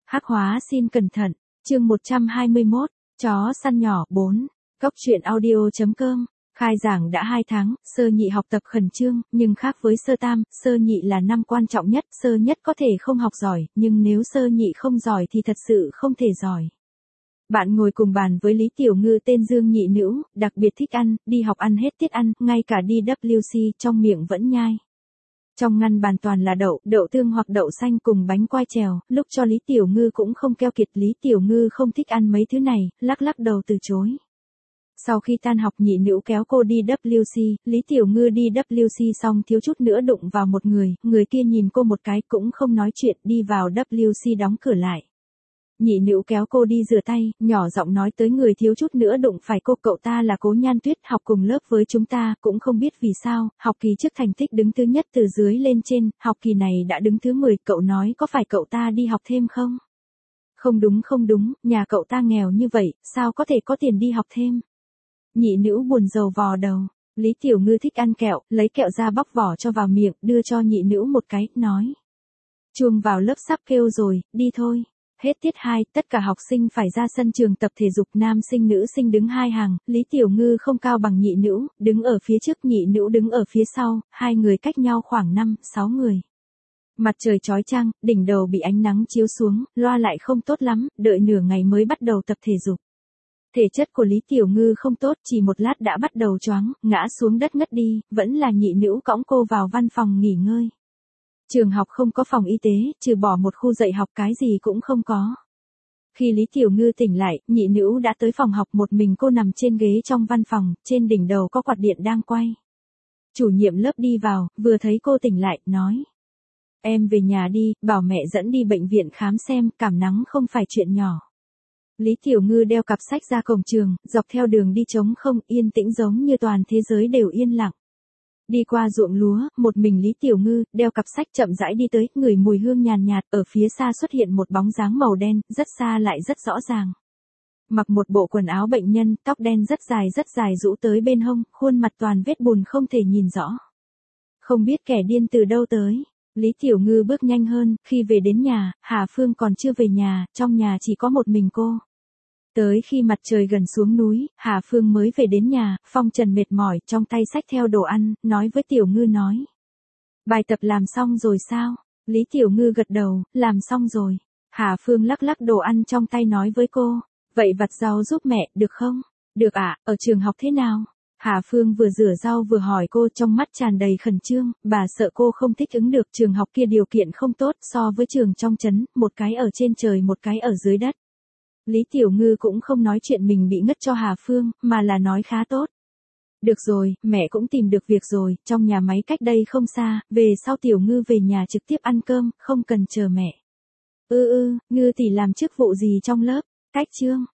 Hắc hóa xin cẩn thận, chương 121, chó săn nhỏ 4, Cốc truyện audio.com, khai giảng đã 2 tháng, sơ nhị học tập khẩn trương, nhưng khác với sơ tam, sơ nhị là năm quan trọng nhất, sơ nhất có thể không học giỏi, nhưng nếu sơ nhị không giỏi thì thật sự không thể giỏi. Bạn ngồi cùng bàn với Lý Tiểu Ngư tên Dương nhị nữ, đặc biệt thích ăn, đi học ăn hết tiết ăn, ngay cả đi WC trong miệng vẫn nhai. Trong ngăn bàn toàn là đậu tương hoặc đậu xanh cùng bánh quai trèo, lúc cho Lý Tiểu Ngư cũng không keo kiệt. Lý Tiểu Ngư không thích ăn mấy thứ này, lắc lắc đầu từ chối. Sau khi tan học nhị nữ kéo cô đi WC, Lý Tiểu Ngư đi WC xong thiếu chút nữa đụng vào một người kia nhìn cô một cái cũng không nói chuyện đi vào WC đóng cửa lại. Nhị nữ kéo cô đi rửa tay, nhỏ giọng nói tới người thiếu chút nữa đụng phải cô, cậu ta là Cố Nhan Tuyết, học cùng lớp với chúng ta, cũng không biết vì sao, học kỳ trước thành tích đứng thứ nhất từ dưới lên trên, học kỳ này đã đứng thứ 10, cậu nói có phải cậu ta đi học thêm không? Không đúng, nhà cậu ta nghèo như vậy, sao có thể có tiền đi học thêm? Nhị nữ buồn rầu vò đầu. Lý Tiểu Ngư thích ăn kẹo, lấy kẹo ra bóc vỏ cho vào miệng, đưa cho nhị nữ một cái, nói. Chuông vào lớp sắp kêu rồi, đi thôi. Hết tiết 2, tất cả học sinh phải ra sân trường tập thể dục, nam sinh nữ sinh đứng 2 hàng, Lý Tiểu Ngư không cao bằng nhị nữ, đứng ở phía trước, nhị nữ đứng ở phía sau, hai người cách nhau khoảng 5-6 người. Mặt trời chói chang, đỉnh đầu bị ánh nắng chiếu xuống, loa lại không tốt lắm, đợi nửa ngày mới bắt đầu tập thể dục. Thể chất của Lý Tiểu Ngư không tốt, chỉ một lát đã bắt đầu choáng, ngã xuống đất ngất đi, vẫn là nhị nữ cõng cô vào văn phòng nghỉ ngơi. Trường học không có phòng y tế, trừ bỏ một khu dạy học cái gì cũng không có. Khi Lý Tiểu Ngư tỉnh lại, nhị nữ đã tới phòng học, một mình cô nằm trên ghế trong văn phòng, trên đỉnh đầu có quạt điện đang quay. Chủ nhiệm lớp đi vào, vừa thấy cô tỉnh lại, nói. Em về nhà đi, bảo mẹ dẫn đi bệnh viện khám xem, cảm nắng không phải chuyện nhỏ. Lý Tiểu Ngư đeo cặp sách ra cổng trường, dọc theo đường đi trống không, yên tĩnh giống như toàn thế giới đều yên lặng. Đi qua ruộng lúa, một mình Lý Tiểu Ngư, đeo cặp sách chậm rãi đi tới, ngửi mùi hương nhàn nhạt, ở phía xa xuất hiện một bóng dáng màu đen, rất xa lại rất rõ ràng. Mặc một bộ quần áo bệnh nhân, tóc đen rất dài rũ tới bên hông, khuôn mặt toàn vết bùn không thể nhìn rõ. Không biết kẻ điên từ đâu tới. Lý Tiểu Ngư bước nhanh hơn, khi về đến nhà, Hà Phương còn chưa về nhà, trong nhà chỉ có một mình cô. Tới khi mặt trời gần xuống núi, Hà Phương mới về đến nhà, phong trần mệt mỏi, trong tay xách theo đồ ăn, nói với Tiểu Ngư nói. Bài tập làm xong rồi sao? Lý Tiểu Ngư gật đầu, làm xong rồi. Hà Phương lắc lắc đồ ăn trong tay nói với cô. Vậy vặt rau giúp mẹ, được không? Được ạ, ở trường học thế nào? Hà Phương vừa rửa rau vừa hỏi cô, trong mắt tràn đầy khẩn trương, bà sợ cô không thích ứng được, trường học kia điều kiện không tốt so với trường trong trấn, một cái ở trên trời một cái ở dưới đất. Lý Tiểu Ngư cũng không nói chuyện mình bị ngất cho Hà Phương, mà là nói khá tốt. Được rồi, mẹ cũng tìm được việc rồi, trong nhà máy cách đây không xa, về sau Tiểu Ngư về nhà trực tiếp ăn cơm, không cần chờ mẹ. Ngư tỷ làm chức vụ gì trong lớp? Cách chương.